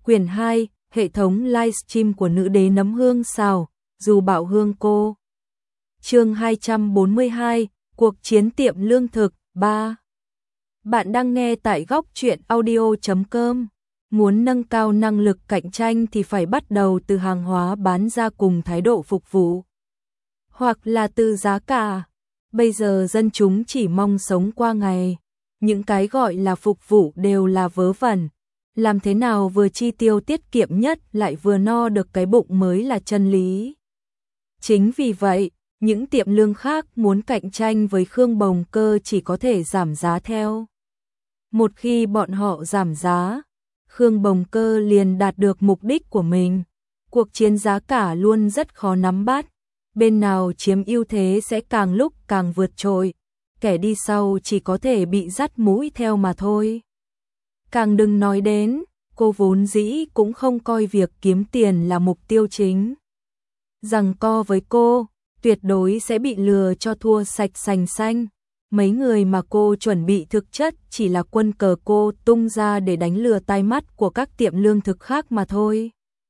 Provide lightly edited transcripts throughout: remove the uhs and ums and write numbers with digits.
Quyển 2, hệ thống livestream của nữ đế nấm hương xào, dù bạo hương cô. Chương 242, cuộc chiến tiệm lương thực 3. Bạn đang nghe tại góc truyện audio.com. Muốn nâng cao năng lực cạnh tranh thì phải bắt đầu từ hàng hóa bán ra cùng thái độ phục vụ, hoặc là từ giá cả. Bây giờ dân chúng chỉ mong sống qua ngày, những cái gọi là phục vụ đều là vớ vẩn. Làm thế nào vừa chi tiêu tiết kiệm nhất lại vừa no được cái bụng mới là chân lý. Chính vì vậy, những tiệm lương khác muốn cạnh tranh với Khương Bồng Cơ chỉ có thể giảm giá theo. Một khi bọn họ giảm giá, Khương Bồng Cơ liền đạt được mục đích của mình. Cuộc chiến giá cả luôn rất khó nắm bắt, bên nào chiếm ưu thế sẽ càng lúc càng vượt trội, kẻ đi sau chỉ có thể bị dắt mũi theo mà thôi. Càng đừng nói đến, cô vốn dĩ cũng không coi việc kiếm tiền là mục tiêu chính. Giằng co với cô, tuyệt đối sẽ bị lừa cho thua sạch sành xanh. Mấy người mà cô chuẩn bị thực chất chỉ là quân cờ cô tung ra để đánh lừa tai mắt của các tiệm lương thực khác mà thôi.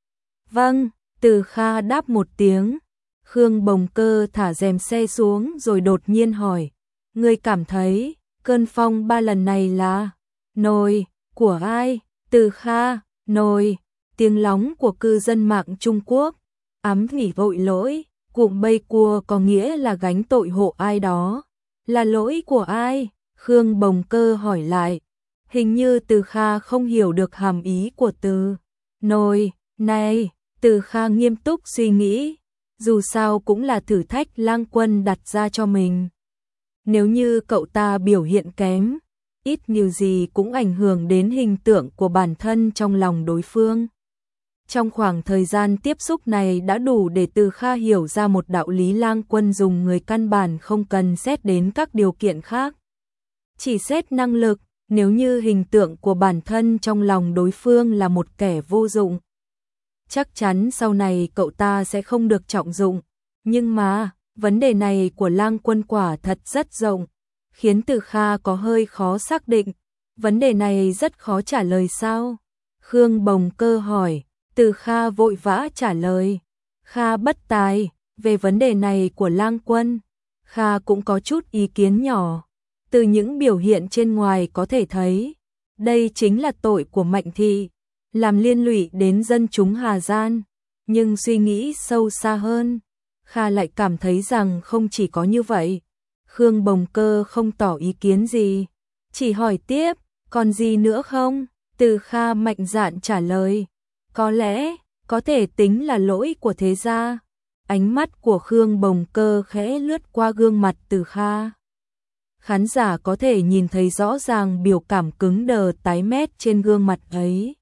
Vâng, Từ Kha đáp một tiếng. Khương Bồng Cơ thả rèm xe xuống rồi đột nhiên hỏi. Ngươi cảm thấy, cơn phong 3 lần này là nồi của ai? Từ Kha, nồi, tiếng lóng của cư dân mạng Trung Quốc. Ám thủy vội lỗi, cụm bây cua có nghĩa là gánh tội hộ ai đó. Là lỗi của ai? Khương Bồng Cơ hỏi lại. Hình như Từ Kha không hiểu được hàm ý của từ nồi này. Từ Kha nghiêm túc suy nghĩ. Dù sao cũng là thử thách Lang Quân đặt ra cho mình. Nếu như cậu ta biểu hiện kém, ít nhiều gì cũng ảnh hưởng đến hình tượng của bản thân trong lòng đối phương. Trong khoảng thời gian tiếp xúc này đã đủ để Từ Kha hiểu ra một đạo lý. Lang Quân dùng người căn bản không cần xét đến các điều kiện khác. Chỉ xét năng lực, nếu như hình tượng của bản thân trong lòng đối phương là một kẻ vô dụng, chắc chắn sau này cậu ta sẽ không được trọng dụng. Nhưng mà, vấn đề này của Lang Quân quả thật rất rộng, khiến Từ Kha có hơi khó xác định. Vấn đề này rất khó trả lời sao? Khương Bồng Cơ hỏi. Từ Kha vội vã trả lời. Kha bất tài, về vấn đề này của Lang Quân, Kha cũng có chút ý kiến nhỏ. Từ những biểu hiện trên ngoài có thể thấy, đây chính là tội của Mạnh Thị, làm liên lụy đến dân chúng Hà Giang. Nhưng suy nghĩ sâu xa hơn, Kha lại cảm thấy rằng không chỉ có như vậy. Khương Bồng Cơ không tỏ ý kiến gì, chỉ hỏi tiếp, còn gì nữa không? Từ Kha mạnh dạn trả lời. Có lẽ, có thể tính là lỗi của thế gia. Ánh mắt của Khương Bồng Cơ khẽ lướt qua gương mặt Từ Kha. Khán giả có thể nhìn thấy rõ ràng biểu cảm cứng đờ tái mét trên gương mặt ấy.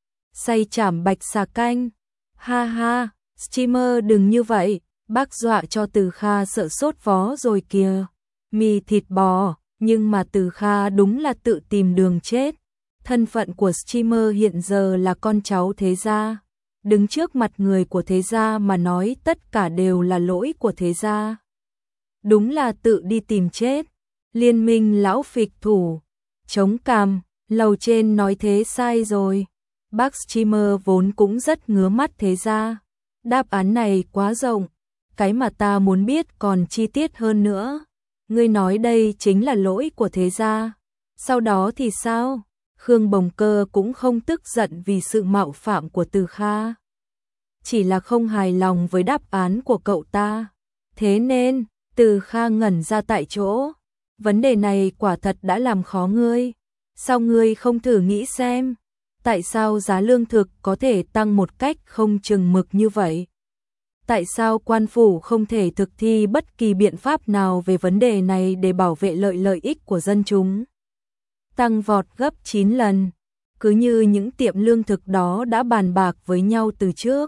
Say chảm bạch xà canh. Ha ha, streamer đừng như vậy, bác dọa cho Từ Kha sợ sốt vó rồi kìa. Mì thịt bò, nhưng mà Từ Kha đúng là tự tìm đường chết. Thân phận của streamer hiện giờ là con cháu thế gia. Đứng trước mặt người của thế gia mà nói tất cả đều là lỗi của thế gia. Đúng là tự đi tìm chết. Liên minh lão phịch thủ. Chống cằm, lầu trên nói thế sai rồi. Bác streamer vốn cũng rất ngứa mắt thế gia. Đáp án này quá rộng. Cái mà ta muốn biết còn chi tiết hơn nữa. Ngươi nói đây chính là lỗi của thế gia. Sau đó thì sao? Khương Bồng Cơ cũng không tức giận vì sự mạo phạm của Từ Kha. Chỉ là không hài lòng với đáp án của cậu ta. Thế nên, Từ Kha ngẩn ra tại chỗ. Vấn đề này quả thật đã làm khó ngươi. Sao ngươi không thử nghĩ xem? Tại sao giá lương thực có thể tăng một cách không chừng mực như vậy? Tại sao quan phủ không thể thực thi bất kỳ biện pháp nào về vấn đề này để bảo vệ lợi ích của dân chúng? Tăng vọt gấp 9 lần, cứ như những tiệm lương thực đó đã bàn bạc với nhau từ trước.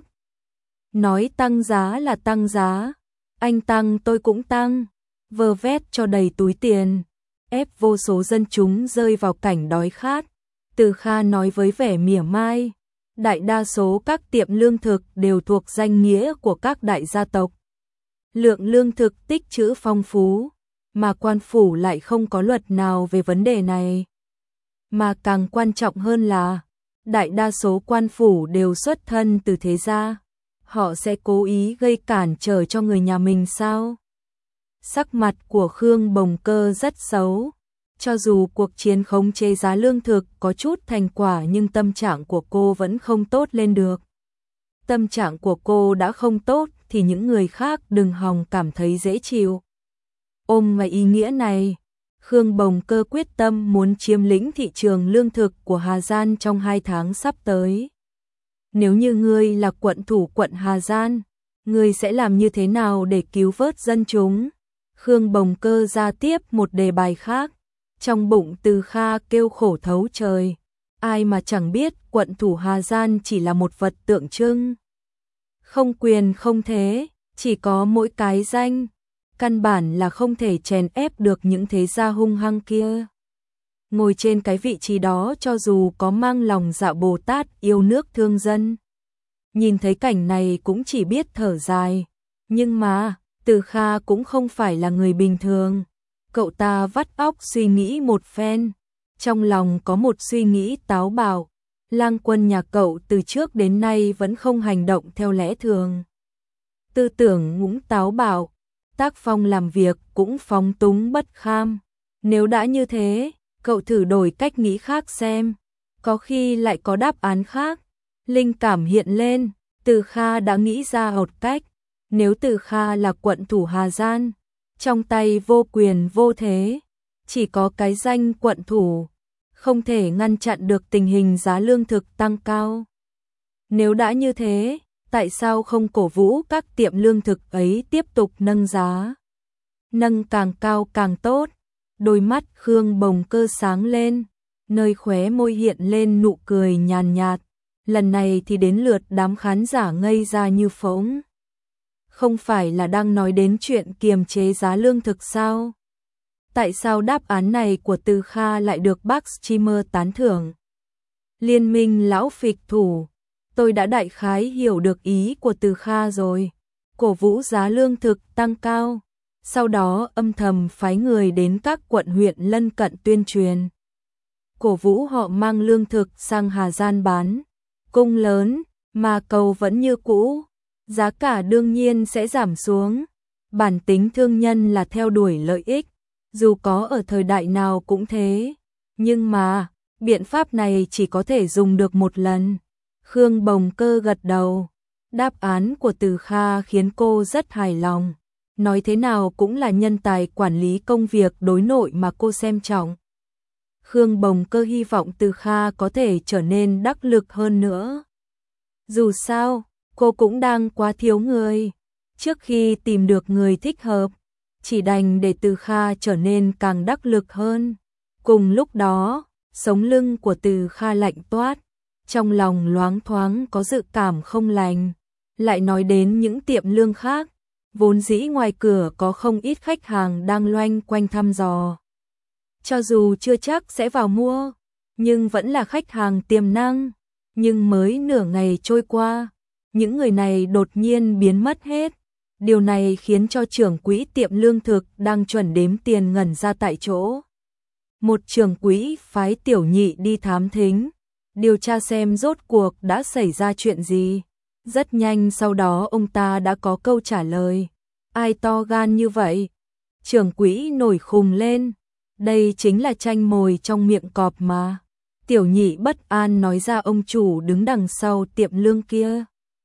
Nói tăng giá là tăng giá, anh tăng tôi cũng tăng, vơ vét cho đầy túi tiền, ép vô số dân chúng rơi vào cảnh đói khát. Từ Kha nói với vẻ mỉa mai, đại đa số các tiệm lương thực đều thuộc danh nghĩa của các đại gia tộc. Lượng lương thực tích trữ phong phú, mà quan phủ lại không có luật nào về vấn đề này. Mà càng quan trọng hơn là, Đại đa số quan phủ đều xuất thân từ thế gia, họ sẽ cố ý gây cản trở cho người nhà mình sao? Sắc mặt của Khương Bồng Cơ rất xấu. Cho dù cuộc chiến khống chế giá lương thực có chút thành quả nhưng tâm trạng của cô vẫn không tốt lên được. Tâm trạng của cô đã không tốt thì những người khác đừng hòng cảm thấy dễ chịu. Ôm vào ý nghĩa này, Khương Bồng Cơ quyết tâm muốn chiếm lĩnh thị trường lương thực của Hà Giang trong 2 tháng sắp tới. Nếu như ngươi là quận thủ quận Hà Giang, ngươi sẽ làm như thế nào để cứu vớt dân chúng? Khương Bồng Cơ ra tiếp một đề bài khác. Trong bụng Từ Kha kêu khổ thấu trời. Ai mà chẳng biết quận thủ Hà Giang chỉ là một vật tượng trưng. Không quyền không thế, chỉ có mỗi cái danh. Căn bản là không thể chèn ép được những thế gia hung hăng kia. Ngồi trên cái vị trí đó cho dù có mang lòng dạ Bồ Tát yêu nước thương dân. Nhìn thấy cảnh này cũng chỉ biết thở dài. Nhưng mà, Từ Kha cũng không phải là người bình thường. Cậu ta vắt óc suy nghĩ một phen. Trong lòng có một suy nghĩ táo bạo. Lang Quân nhà cậu từ trước đến nay vẫn không hành động theo lẽ thường. Tư tưởng cũng táo bạo. Tác phong làm việc cũng phóng túng bất kham. Nếu đã như thế, cậu thử đổi cách nghĩ khác xem. Có khi lại có đáp án khác. Linh cảm hiện lên, Từ Kha đã nghĩ ra một cách. Nếu Từ Kha là quận thủ Hà Giang, trong tay vô quyền vô thế, chỉ có cái danh quận thủ, không thể ngăn chặn được tình hình giá lương thực tăng cao. Nếu đã như thế, tại sao không cổ vũ các tiệm lương thực ấy tiếp tục nâng giá? Nâng càng cao càng tốt. Đôi mắt Khương Bồng Cơ sáng lên, nơi khóe môi hiện lên nụ cười nhàn nhạt. Lần này thì đến lượt đám khán giả ngây ra như phỗng. Không phải là đang nói đến chuyện kiềm chế giá lương thực sao? Tại sao đáp án này của Từ Kha lại được bác streamer tán thưởng? Liên minh lão phịch thủ, tôi đã đại khái hiểu được ý của Từ Kha rồi. Cổ vũ giá lương thực tăng cao, sau đó âm thầm phái người đến các quận huyện lân cận tuyên truyền. Cổ vũ họ mang lương thực sang Hà Giang bán. Cung lớn, mà cầu vẫn như cũ. Giá cả đương nhiên sẽ giảm xuống. Bản tính thương nhân là theo đuổi lợi ích, dù có ở thời đại nào cũng thế. Nhưng mà, biện pháp này chỉ có thể dùng được một lần. Khương Bồng Cơ gật đầu. Đáp án của Từ Kha khiến cô rất hài lòng. Nói thế nào cũng là nhân tài quản lý công việc đối nội mà cô xem trọng. Khương Bồng Cơ hy vọng Từ Kha có thể trở nên đắc lực hơn nữa. Dù sao, cô cũng đang quá thiếu người. Trước khi tìm được người thích hợp, chỉ đành để Từ Kha trở nên càng đắc lực hơn. Cùng lúc đó, sống lưng của Từ Kha lạnh toát, trong lòng loáng thoáng có dự cảm không lành. Lại nói đến những tiệm lương khác, vốn dĩ ngoài cửa có không ít khách hàng đang loanh quanh thăm dò. Cho dù chưa chắc sẽ vào mua, nhưng vẫn là khách hàng tiềm năng. Nhưng mới nửa ngày trôi qua, những người này đột nhiên biến mất hết. Điều này khiến cho trưởng quỹ tiệm lương thực đang chuẩn đếm tiền ngẩn ra tại chỗ. Một trưởng quỹ phái Tiểu Nhị đi thám thính, điều tra xem rốt cuộc đã xảy ra chuyện gì. Rất nhanh sau đó ông ta đã có câu trả lời. Ai to gan như vậy? Trưởng quỹ nổi khùng lên. Đây chính là tranh mồi trong miệng cọp mà. Tiểu Nhị bất an nói ra ông chủ đứng đằng sau tiệm lương kia.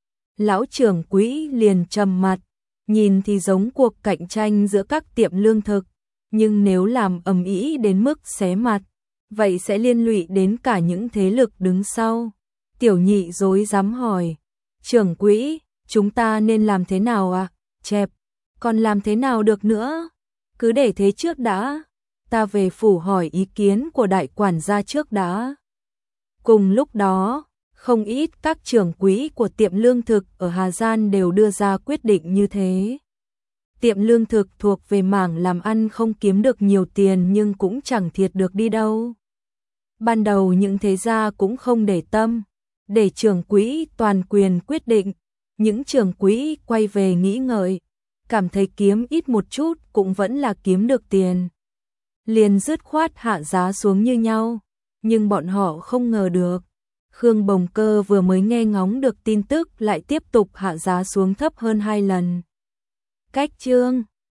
Lão trưởng quỹ liền trầm mặt, nhìn thì giống cuộc cạnh tranh giữa các tiệm lương thực, nhưng nếu làm ầm ĩ đến mức xé mặt, vậy sẽ liên lụy đến cả những thế lực đứng sau. Tiểu Nhị rối rắm hỏi, trưởng quỹ, chúng ta nên làm thế nào ạ? Chẹp, còn làm thế nào được nữa? Cứ để thế trước đã. Ta về phủ hỏi ý kiến của đại quản gia trước đã. Cùng lúc đó, không ít các trưởng quỹ của tiệm lương thực ở Hà Giang đều đưa ra quyết định như thế. Tiệm lương thực thuộc về mảng làm ăn không kiếm được nhiều tiền nhưng cũng chẳng thiệt được đi đâu. Ban đầu những thế gia cũng không để tâm, để trưởng quỹ toàn quyền quyết định. Những trưởng quỹ quay về nghĩ ngợi, cảm thấy kiếm ít một chút cũng vẫn là kiếm được tiền. Liền dứt khoát hạ giá xuống như nhau, nhưng bọn họ không ngờ được, Khương Bồng Cơ vừa mới nghe ngóng được tin tức lại tiếp tục hạ giá xuống thấp hơn 2 lần. Cách chương